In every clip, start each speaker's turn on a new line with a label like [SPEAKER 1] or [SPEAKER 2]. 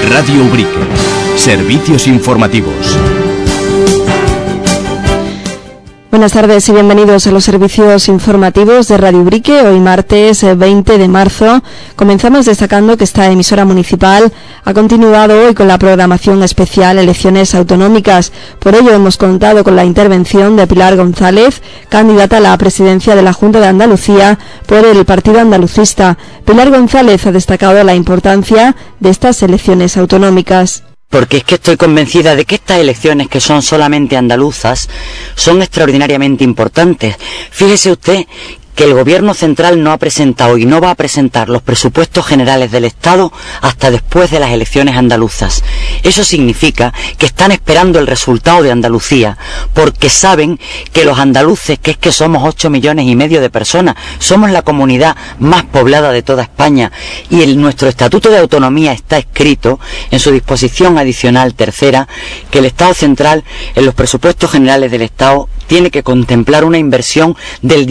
[SPEAKER 1] Radio Ubrique. Servicios informativos.
[SPEAKER 2] Buenas tardes y bienvenidos a los servicios informativos de Radio Ubrique. Hoy martes 20 de marzo comenzamos destacando que esta emisora municipal ha continuado hoy con la programación especial Elecciones Autonómicas. Por ello hemos contado con la intervención de Pilar González, candidata a la presidencia de la Junta de Andalucía por el Partido Andalucista. Pilar González ha destacado la importancia de estas elecciones autonómicas.
[SPEAKER 3] Porque es que estoy convencida de que estas elecciones, que son solamente andaluzas, son extraordinariamente importantes. Fíjese usted que el Gobierno central no ha presentado y no va a presentar los presupuestos generales del Estado hasta después de las elecciones andaluzas. Eso significa que están esperando el resultado de Andalucía, porque saben que los andaluces, que es que somos 8,5 millones de personas, somos la comunidad más poblada de toda España, y nuestro Estatuto de Autonomía está escrito en su disposición adicional tercera, que el Estado central en los presupuestos generales del Estado tiene que contemplar una inversión del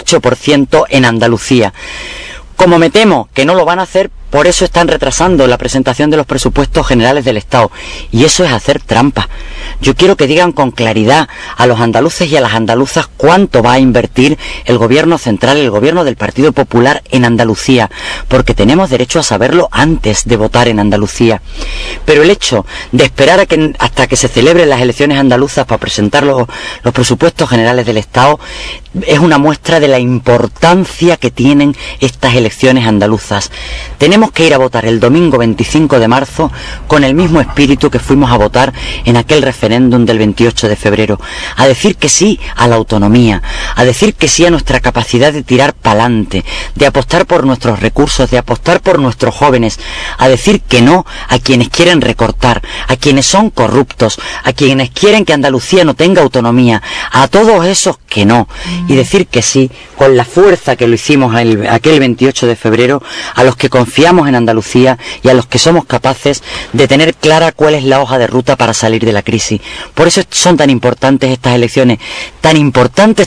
[SPEAKER 3] 18% en Andalucía. Como me temo que no lo van a hacer, por eso están retrasando la presentación de los presupuestos generales del Estado. Y eso es hacer trampa. Yo quiero que digan con claridad a los andaluces y a las andaluzas cuánto va a invertir el Gobierno central, el Gobierno del Partido Popular en Andalucía, porque tenemos derecho a saberlo antes de votar en Andalucía. Pero el hecho de esperar hasta que se celebren las elecciones andaluzas para presentar los presupuestos generales del Estado es una muestra de la importancia que tienen estas elecciones andaluzas. Tenemos que ir a votar el domingo 25 de marzo con el mismo espíritu que fuimos a votar en aquel referéndum del 28 de febrero, a decir que sí a la autonomía, a decir que sí a nuestra capacidad de tirar pa'lante, de apostar por nuestros recursos, de apostar por nuestros jóvenes, a decir que no a quienes quieren recortar, a quienes son corruptos, a quienes quieren que Andalucía no tenga autonomía, a todos esos que no, y decir que sí con la fuerza que lo hicimos aquel 28 de febrero, a los que confiamos en Andalucía y a los que somos capaces de tener clara cuál es la hoja de ruta para salir de la crisis. Por eso son tan importantes estas elecciones, tan importantes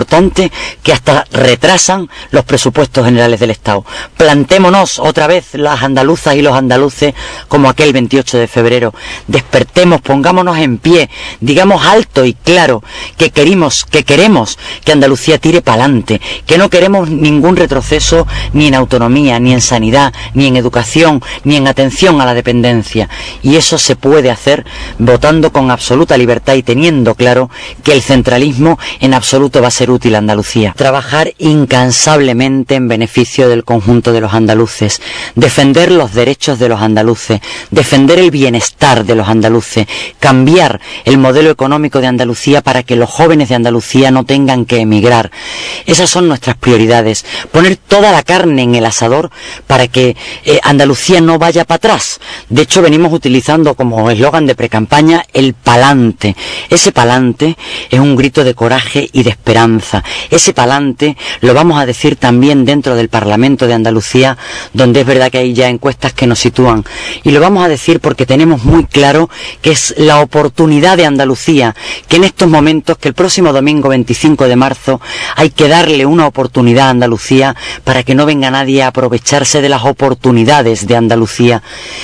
[SPEAKER 3] que hasta retrasan los presupuestos generales del Estado. Plantémonos otra vez las andaluzas y los andaluces como aquel 28 de febrero. Despertemos, pongámonos en pie, digamos alto y claro que queremos que Andalucía tire pa'lante, que no queremos ningún retroceso ni en autonomía, ni en sanidad, ni en educación, ni en atención a la dependencia. Y eso se puede hacer votando con absoluta libertad y teniendo claro que el centralismo en absoluto va a ser útil a Andalucía. Trabajar incansablemente en beneficio del conjunto de los andaluces, defender los derechos de los andaluces, defender el bienestar de los andaluces, cambiar el modelo económico de Andalucía para que los jóvenes de Andalucía no tengan que emigrar. Esas son nuestras prioridades. Poner toda la carne en el asador para que Andalucía no vaya para atrás. De hecho, venimos utilizando como eslogan de precampaña el pa'lante. Ese pa'lante es un grito de coraje y de esperanza. Ese pa'lante lo vamos a decir también dentro del Parlamento de Andalucía, donde es verdad que hay ya encuestas que nos sitúan. Y lo vamos a decir porque tenemos muy claro que es la oportunidad de Andalucía, que en estos momentos, que el próximo domingo 25 de marzo, hay que darle una oportunidad a Andalucía para que no venga nadie a aprovecharse de las oportunidades de Andalucía.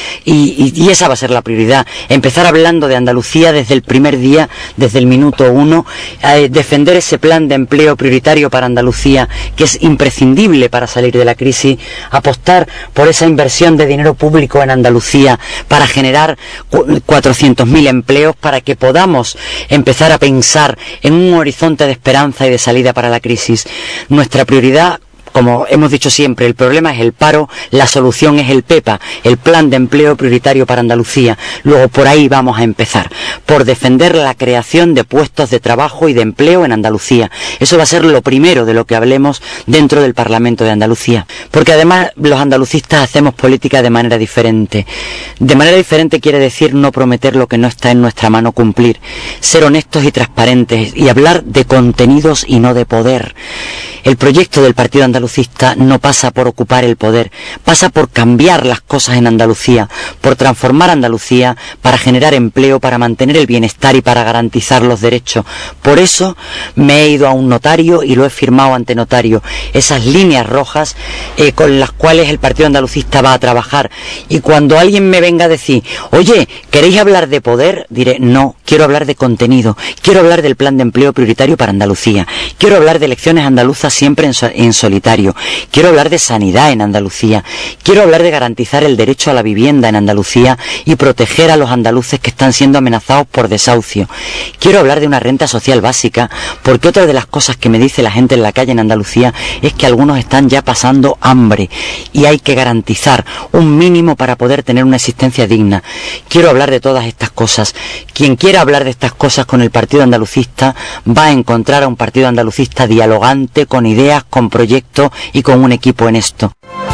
[SPEAKER 3] Y esa va a ser la prioridad. Empezar hablando de Andalucía desde el primer día, desde el minuto 1, defender ese plan de empleo prioritario para Andalucía, que es imprescindible para salir de la crisis, apostar por esa inversión de dinero público en Andalucía para generar 400.000 empleos, para que podamos empezar a pensar en un horizonte de esperanza y de salida para la crisis. Nuestra prioridad, como hemos dicho siempre, el problema es el paro, la solución es el PEPA, el Plan de Empleo Prioritario para Andalucía. Luego por ahí vamos a empezar, por defender la creación de puestos de trabajo y de empleo en Andalucía. Eso va a ser lo primero de lo que hablemos dentro del Parlamento de Andalucía. Porque además los andalucistas hacemos política de manera diferente. De manera diferente quiere decir no prometer lo que no está en nuestra mano cumplir. Ser honestos y transparentes y hablar de contenidos y no de poder. El proyecto del Partido Andalucía andalucista no pasa por ocupar el poder, pasa por cambiar las cosas en Andalucía, por transformar Andalucía para generar empleo, para mantener el bienestar y para garantizar los derechos. Por eso me he ido a un notario y lo he firmado ante notario, esas líneas rojas con las cuales el Partido Andalucista va a trabajar. Y cuando alguien me venga a decir, oye, ¿queréis hablar de poder? Diré, no, quiero hablar de contenido, quiero hablar del plan de empleo prioritario para Andalucía, quiero hablar de elecciones andaluzas siempre en solitario, quiero hablar de sanidad en Andalucía, quiero hablar de garantizar el derecho a la vivienda en Andalucía y proteger a los andaluces que están siendo amenazados por desahucio. Quiero hablar de una renta social básica, porque otra de las cosas que me dice la gente en la calle en Andalucía es que algunos están ya pasando hambre y hay que garantizar un mínimo para poder tener una existencia digna. Quiero hablar de todas estas cosas. Quien quiera hablar de estas cosas con el Partido Andalucista va a encontrar a un Partido Andalucista dialogante, con ideas, con proyectos y con un equipo en esto.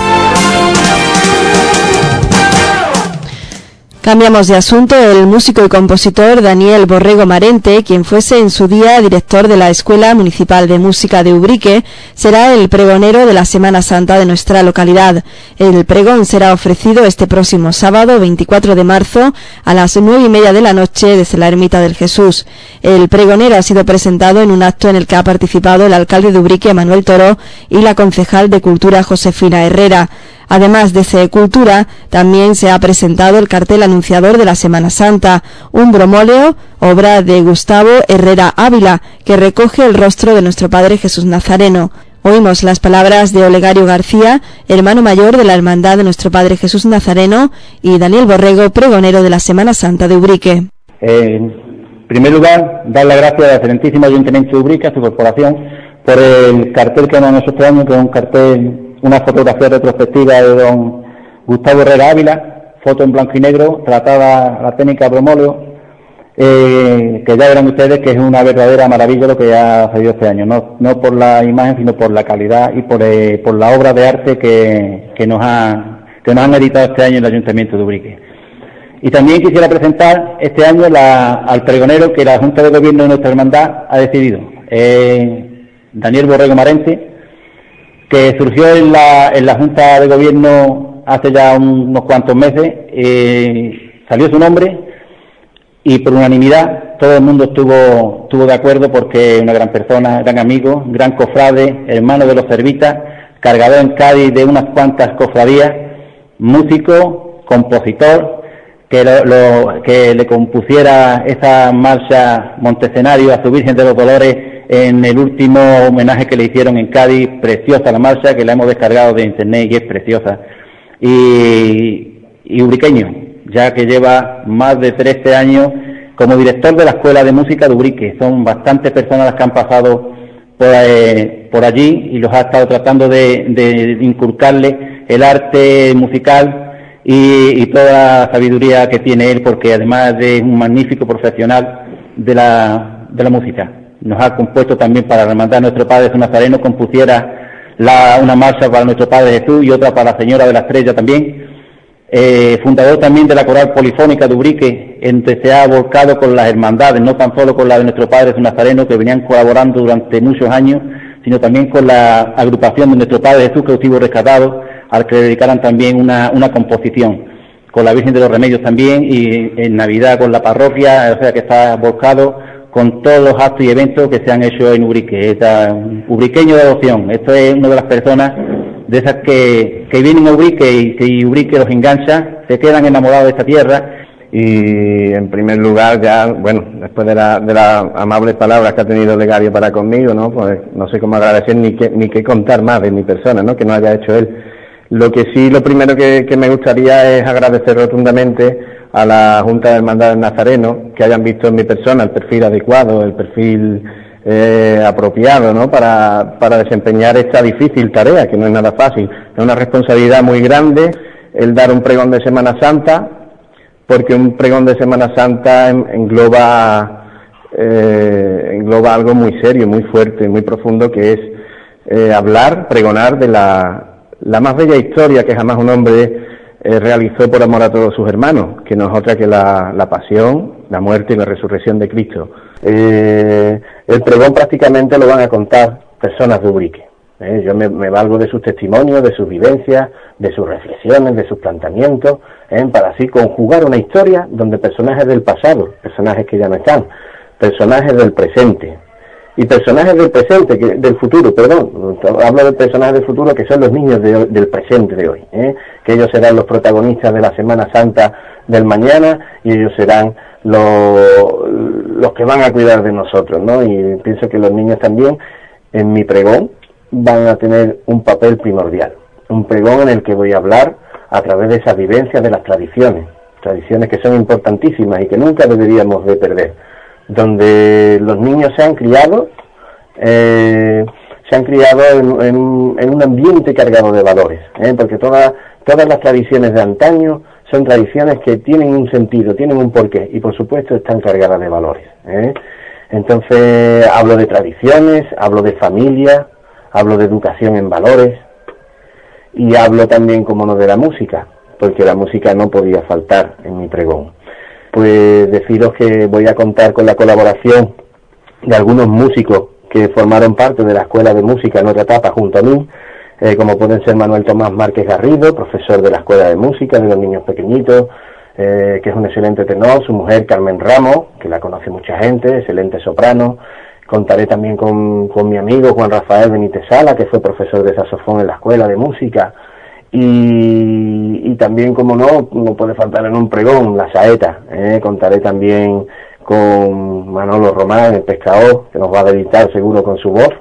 [SPEAKER 2] Cambiamos de asunto. El músico y compositor Daniel Borrego Marente, quien fuese en su día director de la Escuela Municipal de Música de Ubrique, será el pregonero de la Semana Santa de nuestra localidad. El pregón será ofrecido este próximo sábado 24 de marzo a las 9:30 de la noche desde la Ermita del Jesús. El pregonero ha sido presentado en un acto en el que ha participado el alcalde de Ubrique, Manuel Toro, y la concejal de Cultura, Josefina Herrera. Además de Cultura, también se ha presentado el cartel anunciador de la Semana Santa, un bromóleo, obra de Gustavo Herrera Ávila, que recoge el rostro de nuestro Padre Jesús Nazareno. Oímos las palabras de Olegario García, hermano mayor de la Hermandad de nuestro Padre Jesús Nazareno, y Daniel Borrego, pregonero de la Semana Santa de Ubrique.
[SPEAKER 4] En primer lugar, dar las gracias al excelentísimo Ayuntamiento de Ubrique, a su corporación, por el cartel que nos han hecho este año, que es un cartel, una fotografía retrospectiva de don Gustavo Herrera Ávila, foto en blanco y negro, tratada la técnica bromóleo, que ya verán ustedes que es una verdadera maravilla lo que ha salido este año, no por la imagen, sino por la calidad y por la obra de arte que nos han editado este año en el Ayuntamiento de Ubrique. Y también quisiera presentar este año al pregonero que la Junta de Gobierno de nuestra hermandad ha decidido, Daniel Borrego Marente, que surgió en la Junta de Gobierno hace ya unos cuantos meses. Salió su nombre y por unanimidad todo el mundo estuvo de acuerdo, porque es una gran persona, gran amigo, gran cofrade, hermano de los servitas, cargador en Cádiz de unas cuantas cofradías, músico, compositor, que le compusiera esa marcha Montescenario a su Virgen de los Dolores en el último homenaje que le hicieron en Cádiz. Preciosa la marcha, que la hemos descargado de internet y es preciosa. Y ubriqueño, ya que lleva más de 13 años como director de la Escuela de Música de Ubrique. Son bastantes personas las que han pasado por allí y los ha estado tratando de inculcarle el arte musical y toda la sabiduría que tiene él, porque además de un magnífico profesional de la música. Nos ha compuesto también para la Hermandad de nuestro Padre Jesús Nazareno, compusiera una marcha para nuestro Padre Jesús y otra para la Señora de la Estrella también. Fundador también de la Coral Polifónica de Ubrique, en que se ha volcado con las hermandades, no tan solo con la de nuestro Padre Jesús Nazareno, que venían colaborando durante muchos años, sino también con la agrupación de nuestro Padre Jesús Cautivo Rescatado, al que le dedicaran también una composición, con la Virgen de los Remedios también, y en Navidad con la parroquia, o sea que está volcado con todos los actos y eventos que se han hecho en Ubrique. Ubriqueño de adopción. Esto es una de las personas de esas que vienen a Ubrique y que Ubrique los engancha, se quedan enamorados de esta tierra.
[SPEAKER 5] Y en primer lugar, ya, bueno, después de las amables palabras que ha tenido Olegario para conmigo, ¿no? Pues no sé cómo agradecer ni qué contar más de mi persona, ¿no? Que no haya hecho él. Lo primero que me gustaría es agradecer rotundamente a la Junta de Hermandades Nazareno que hayan visto en mi persona el perfil adecuado, el perfil apropiado, ¿no? Para desempeñar esta difícil tarea, que no es nada fácil. Es una responsabilidad muy grande el dar un pregón de Semana Santa, porque un pregón de Semana Santa engloba algo muy serio, muy fuerte, muy profundo, que es pregonar de la más bella historia que jamás un hombre realizó por amor a todos sus hermanos, que no es otra que la pasión, la muerte y la resurrección de Cristo. El pregón prácticamente lo van a contar personas de Ubrique, Yo me valgo de sus testimonios, de sus vivencias, de sus reflexiones, de sus planteamientos, para así conjugar una historia donde personajes del pasado, personajes que ya no están, personajes del presente, y personajes del presente, del futuro, perdón, hablo de personajes del futuro que son los niños del presente de hoy, que ellos serán los protagonistas de la Semana Santa del mañana, y ellos serán los que van a cuidar de nosotros, ¿no? Y pienso que los niños también, en mi pregón, van a tener un papel primordial, un pregón en el que voy a hablar a través de esas vivencias de las tradiciones que son importantísimas y que nunca deberíamos de perder, donde los niños se han criado en un ambiente cargado de valores, porque todas las tradiciones de antaño son tradiciones que tienen un sentido, tienen un porqué, y por supuesto están cargadas de valores, Entonces hablo de tradiciones, hablo de familia, hablo de educación en valores, y hablo también, como no, de la música, porque la música no podía faltar en mi pregón. Pues deciros que voy a contar con la colaboración de algunos músicos que formaron parte de la Escuela de Música en otra etapa junto a mí, como pueden ser Manuel Tomás Márquez Garrido, profesor de la Escuela de Música de los niños pequeñitos, que es un excelente tenor, su mujer Carmen Ramos, que la conoce mucha gente, excelente soprano. Contaré también con mi amigo Juan Rafael Benítez Sala, que fue profesor de saxofón en la Escuela de Música, y también, como no puede faltar en un pregón, la saeta. Contaré también con Manolo Román, el pescador, que nos va a deleitar seguro con su voz,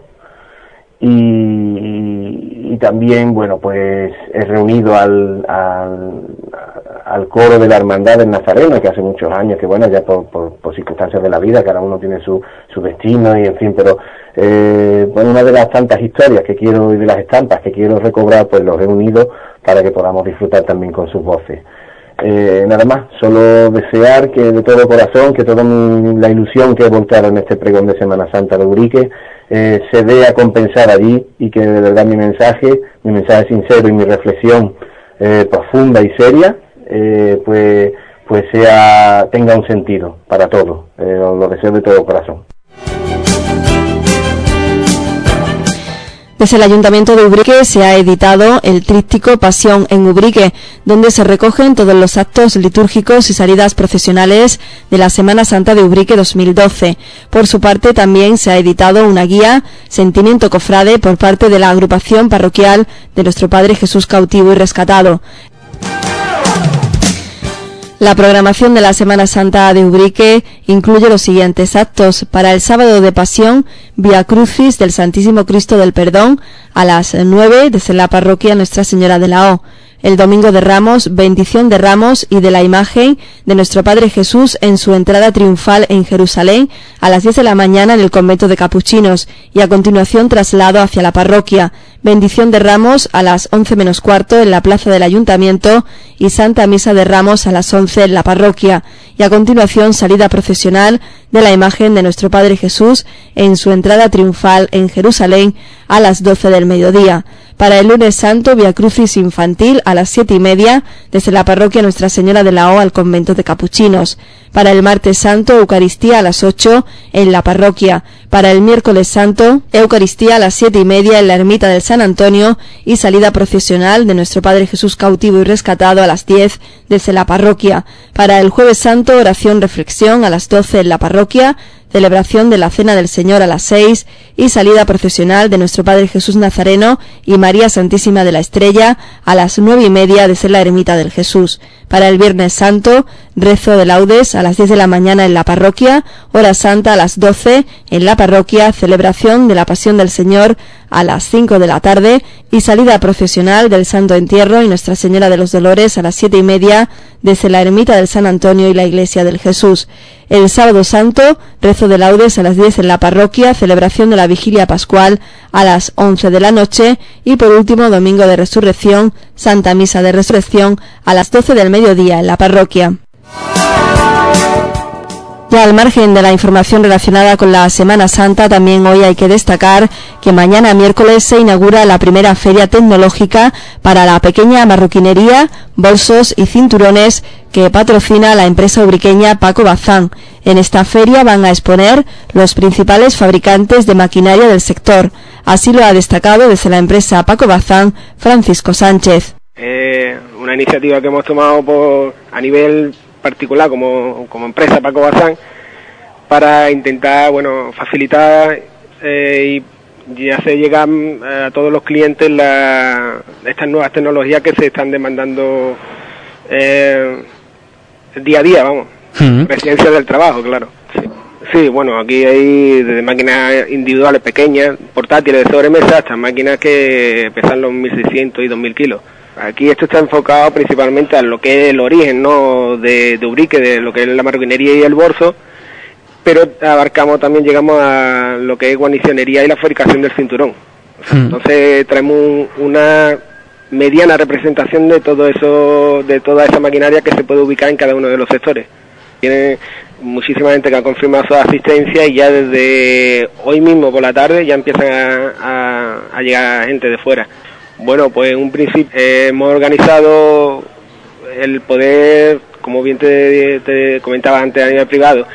[SPEAKER 5] y también, bueno, pues he reunido al coro de la Hermandad del Nazareno, que hace muchos años, que bueno, ya por circunstancias de la vida, cada uno tiene su destino, y en fin, pero bueno, una de las tantas historias que quiero, y de las estampas que quiero recobrar, pues los he unido para que podamos disfrutar también con sus voces. Nada más, solo desear que de todo corazón, que toda la ilusión que he volcado en este pregón de Semana Santa de Ubrique se dé a compensar allí, y que de verdad mi mensaje sincero y mi reflexión profunda y seria, pues tenga un sentido para todos. Lo deseo de todo corazón.
[SPEAKER 2] Desde el Ayuntamiento de Ubrique se ha editado el tríptico Pasión en Ubrique, donde se recogen todos los actos litúrgicos y salidas procesionales de la Semana Santa de Ubrique 2012. Por su parte, también se ha editado una guía Sentimiento Cofrade por parte de la agrupación parroquial de Nuestro Padre Jesús Cautivo y Rescatado. La programación de la Semana Santa de Ubrique incluye los siguientes actos. Para el sábado de Pasión, Vía Crucis del Santísimo Cristo del Perdón a las 9 desde la parroquia Nuestra Señora de la O. El domingo de Ramos, bendición de Ramos y de la imagen de nuestro Padre Jesús en su entrada triunfal en Jerusalén a las 10 de la mañana en el convento de Capuchinos, y a continuación traslado hacia la parroquia. Bendición de Ramos a las 11 menos cuarto en la plaza del Ayuntamiento y Santa Misa de Ramos a las 11 en la parroquia, y a continuación salida procesional de la imagen de nuestro Padre Jesús en su entrada triunfal en Jerusalén a las 12 del mediodía. Para el lunes santo, Vía Crucis infantil a las 7:30 desde la parroquia Nuestra Señora de la O al convento de Capuchinos. Para el martes santo, Eucaristía a las 8 en la parroquia. Para el miércoles santo, Eucaristía a las 7:30 en la ermita del San Antonio y salida procesional de nuestro Padre Jesús Cautivo y Rescatado a las 10 desde la parroquia. Para el jueves santo, oración reflexión a las 12 en la parroquia, celebración de la Cena del Señor a las 6 y salida procesional de nuestro Padre Jesús Nazareno y María Santísima de la Estrella a las 9:30 desde la ermita del Jesús. Para el viernes santo, rezo de laudes a las 10 de la mañana en la parroquia, hora santa a las 12 en la parroquia, celebración de la Pasión del Señor a las 5 de la tarde y salida procesional del Santo Entierro y Nuestra Señora de los Dolores a las 7:30 desde la ermita del San Antonio y la Iglesia del Jesús. El sábado santo, rezo de laudes a las 10 en la parroquia, celebración de la Vigilia Pascual a las 11 de la noche y por último domingo de Resurrección, Santa Misa de Resurrección a las 12 del mediodía en la parroquia. Ya al margen de la información relacionada con la Semana Santa, también hoy hay que destacar que mañana miércoles se inaugura la primera feria tecnológica para la pequeña marroquinería, bolsos y cinturones que patrocina la empresa ubriqueña Paco Bazán. En esta feria van a exponer los principales fabricantes de maquinaria del sector. Así lo ha destacado desde la empresa Paco Bazán Francisco Sánchez.
[SPEAKER 6] Una iniciativa que hemos tomado a nivel particular como empresa Paco Bazán para intentar facilitar y hacer llegar a todos los clientes estas nuevas tecnologías que se están demandando día a día, residencias del trabajo, claro. Sí, aquí hay desde máquinas individuales pequeñas, portátiles de sobremesa, hasta máquinas que pesan los 1.600 y 2.000 kilos. Aquí esto está enfocado principalmente a lo que es el origen, ¿no?, de Ubrique, de lo que es la marroquinería y el bolso, pero llegamos a lo que es guarnicionería y la fabricación del cinturón. Entonces traemos una mediana representación de todo eso, de toda esa maquinaria que se puede ubicar en cada uno de los sectores. Tiene muchísima gente que ha confirmado su asistencia y ya desde hoy mismo por la tarde ya empiezan a llegar gente de fuera. Pues en un principio hemos organizado el poder, como bien te comentaba antes a nivel privado,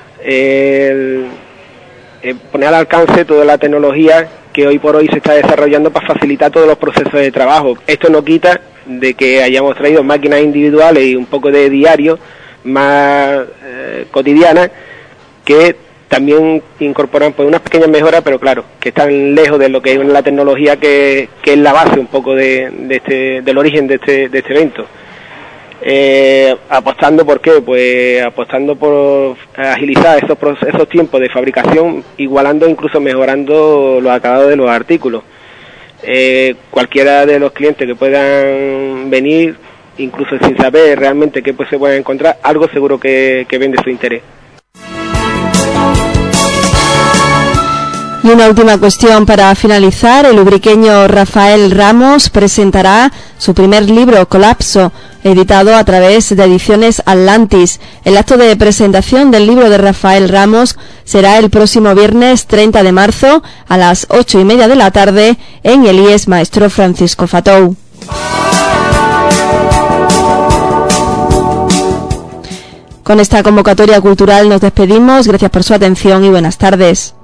[SPEAKER 6] poner al alcance toda la tecnología que hoy por hoy se está desarrollando para facilitar todos los procesos de trabajo. Esto no quita de que hayamos traído máquinas individuales y un poco de diario más cotidianas que también incorporan unas pequeñas mejoras, pero claro, que están lejos de lo que es la tecnología que es la base un poco del origen de este evento. Apostando por qué, pues apostando por agilizar esos tiempos de fabricación, igualando, incluso mejorando los acabados de los artículos. Cualquiera de los clientes que puedan venir, incluso sin saber realmente qué se pueden encontrar, algo seguro que ven de su interés.
[SPEAKER 2] Y una última cuestión para finalizar. El ubriqueño Rafael Ramos presentará su primer libro, Colapso, editado a través de Ediciones Atlantis. El acto de presentación del libro de Rafael Ramos será el próximo viernes 30 de marzo a las 8:30 de la tarde en el IES Maestro Francisco Fatou. Con esta convocatoria cultural nos despedimos. Gracias por su atención y buenas tardes.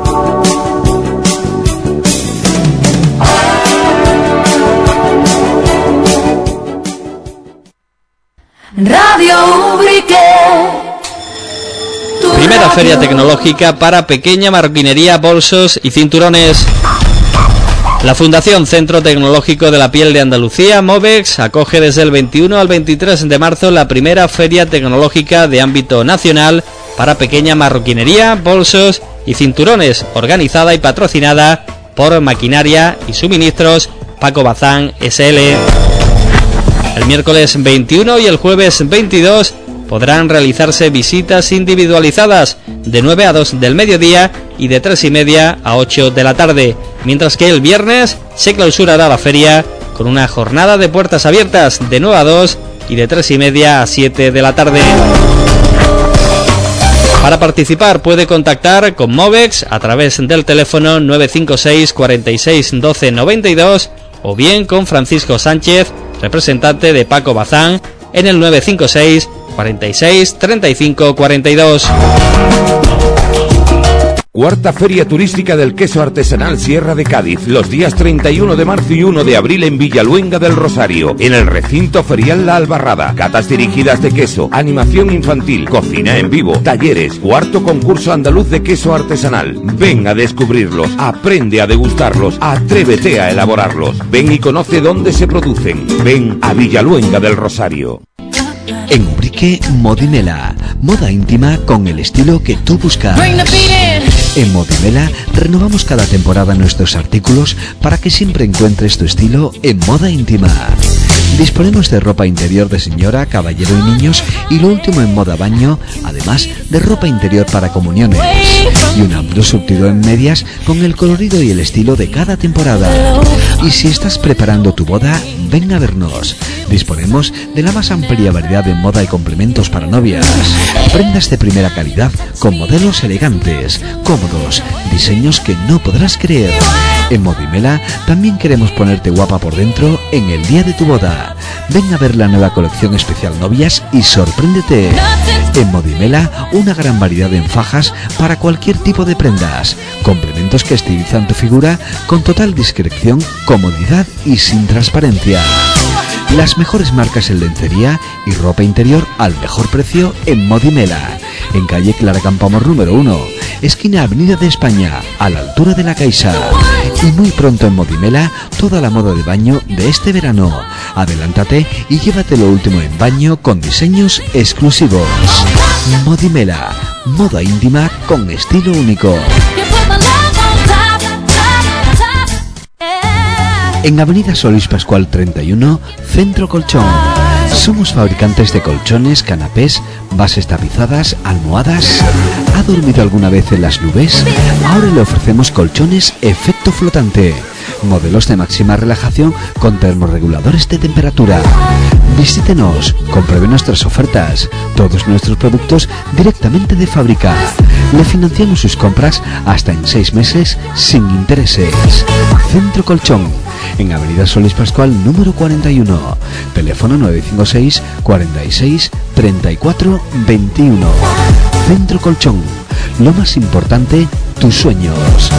[SPEAKER 7] Radio Ubrique.
[SPEAKER 8] Primera feria tecnológica para pequeña marroquinería, bolsos y cinturones. La Fundación Centro Tecnológico de la Piel de Andalucía, Movex, acoge desde el 21 al 23 de marzo la primera feria tecnológica de ámbito nacional para pequeña marroquinería, bolsos y cinturones, organizada y patrocinada por Maquinaria y Suministros Paco Bazán SL. El miércoles 21 y el jueves 22 podrán realizarse visitas individualizadas de 9 a 2 del mediodía y de 3:30 a 8 de la tarde, mientras que el viernes se clausurará la feria con una jornada de puertas abiertas de 9 a 2 y de 3:30 a 7 de la tarde. Para participar puede contactar con Movex a través del teléfono 956 46 12 92 o bien con Francisco Sánchez, representante de Paco Bazán, en el 956 46 35 42.
[SPEAKER 9] Cuarta Feria Turística del Queso Artesanal Sierra de Cádiz, los días 31 de marzo y 1 de abril en Villaluenga del Rosario, en el recinto ferial La Albarrada. Catas dirigidas de queso, animación infantil, cocina en vivo, talleres, cuarto concurso andaluz de queso artesanal. Ven a descubrirlos, aprende a degustarlos, atrévete a elaborarlos. Ven y conoce dónde se producen. Ven a Villaluenga del Rosario.
[SPEAKER 10] En Ubrique, Modimela, moda íntima con el estilo que tú buscas. En Modimela renovamos cada temporada nuestros artículos para que siempre encuentres tu estilo en moda íntima. Disponemos de ropa interior de señora, caballero y niños y lo último en moda baño, además de ropa interior para comuniones. Y un amplio surtido en medias con el colorido y el estilo de cada temporada. Y si estás preparando tu boda, ven a vernos. Disponemos de la más amplia variedad de moda y complementos para novias. Prendas de primera calidad con modelos elegantes, cómodos, diseños que no podrás creer. En Modimela también queremos ponerte guapa por dentro en el día de tu boda. Ven a ver la nueva colección especial novias y sorpréndete. En Modimela, una gran variedad en fajas para cualquier tipo de prendas. Complementos que estilizan tu figura con total discreción, comodidad y sin transparencia. Las mejores marcas en lencería y ropa interior al mejor precio en Modimela. En calle Clara Campoamor número 1, esquina Avenida de España, a la altura de la Caixa. Y muy pronto en Modimela, toda la moda de baño de este verano. Adelántate y llévate lo último en baño con diseños exclusivos. Modimela, moda íntima con estilo único. En Avenida Solís Pascual 31, Centro Colchón. Somos fabricantes de colchones, canapés, bases tapizadas, almohadas. ¿Ha dormido alguna vez en las nubes? Ahora le ofrecemos colchones efecto flotante. Modelos de máxima relajación con termorreguladores de temperatura. Visítenos, compruebe nuestras ofertas. Todos nuestros productos directamente de fábrica. Le financiamos sus compras hasta en 6 meses sin intereses. Centro Colchón, en Avenida Solís Pascual número 41. Teléfono 956 46 34 21. Centro Colchón, lo más importante, tus sueños.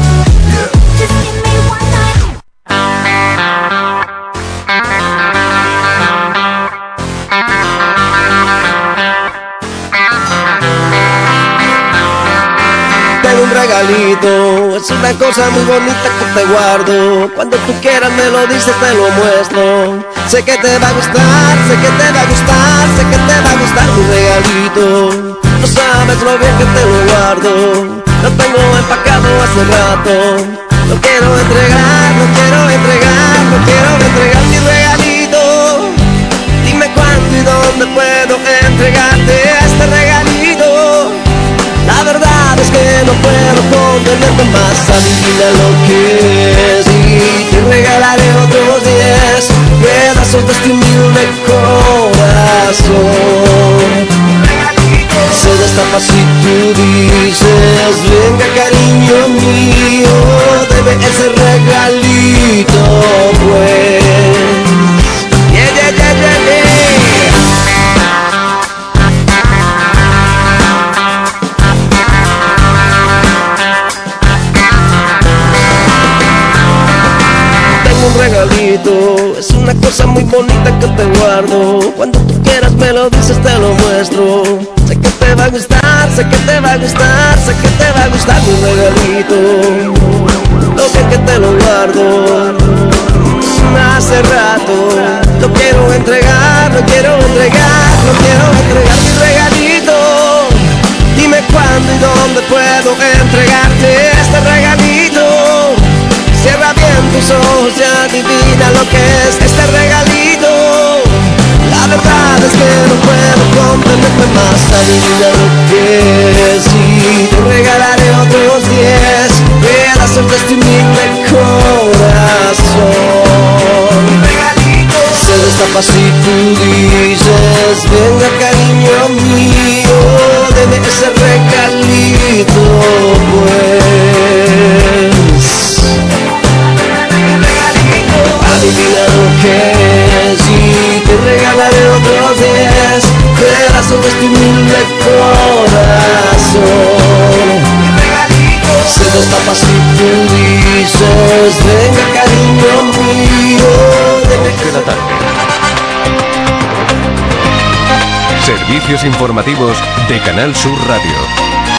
[SPEAKER 7] Un regalito, es una cosa muy bonita que te guardo. Cuando tú quieras me lo dices, te lo muestro. Sé que te va a gustar, sé que te va a gustar, sé que te va a gustar mi regalito. No sabes lo bien que te lo guardo. Lo tengo empacado hace rato. Lo quiero entregar, lo quiero entregar, lo quiero entregar mi regalito. Dime cuándo y dónde puedo entregarte este regalito. La verdad es que no puedo contenerme más. Adivina lo que es y te regalaré otros 10 pedazos de este humilde corazón. Se destapa si tú dices, venga cariño mío, debe ese regalito pues. Yeah, yeah, yeah, yeah, yeah. Un regalito, es una cosa muy bonita que te guardo. Cuando tú quieras me lo dices, te lo muestro. Sé que te va a gustar, sé que te va a gustar, sé que te va a gustar mi regalito. Lo bien que te lo guardo hace rato. Lo quiero entregar, lo quiero entregar, lo quiero entregar mi regalito. Dime cuándo y dónde puedo entregarte este regalito. Cierra bien tus ojos y adivina lo que es este regalito. La verdad es que no puedo contenerme más. Adivina lo que es y te regalaré otros 10 pedazos de este humilde corazón. Se destapa si tú dices, venga cariño mío, deme ese regalito pues. Adivina lo que es y te regalaré otros 10 pedazos de este humilde corazón. Se destapa si tú dices, venga cariño mío,
[SPEAKER 11] de la tarde. Servicios informativos de Canal Sur Radio.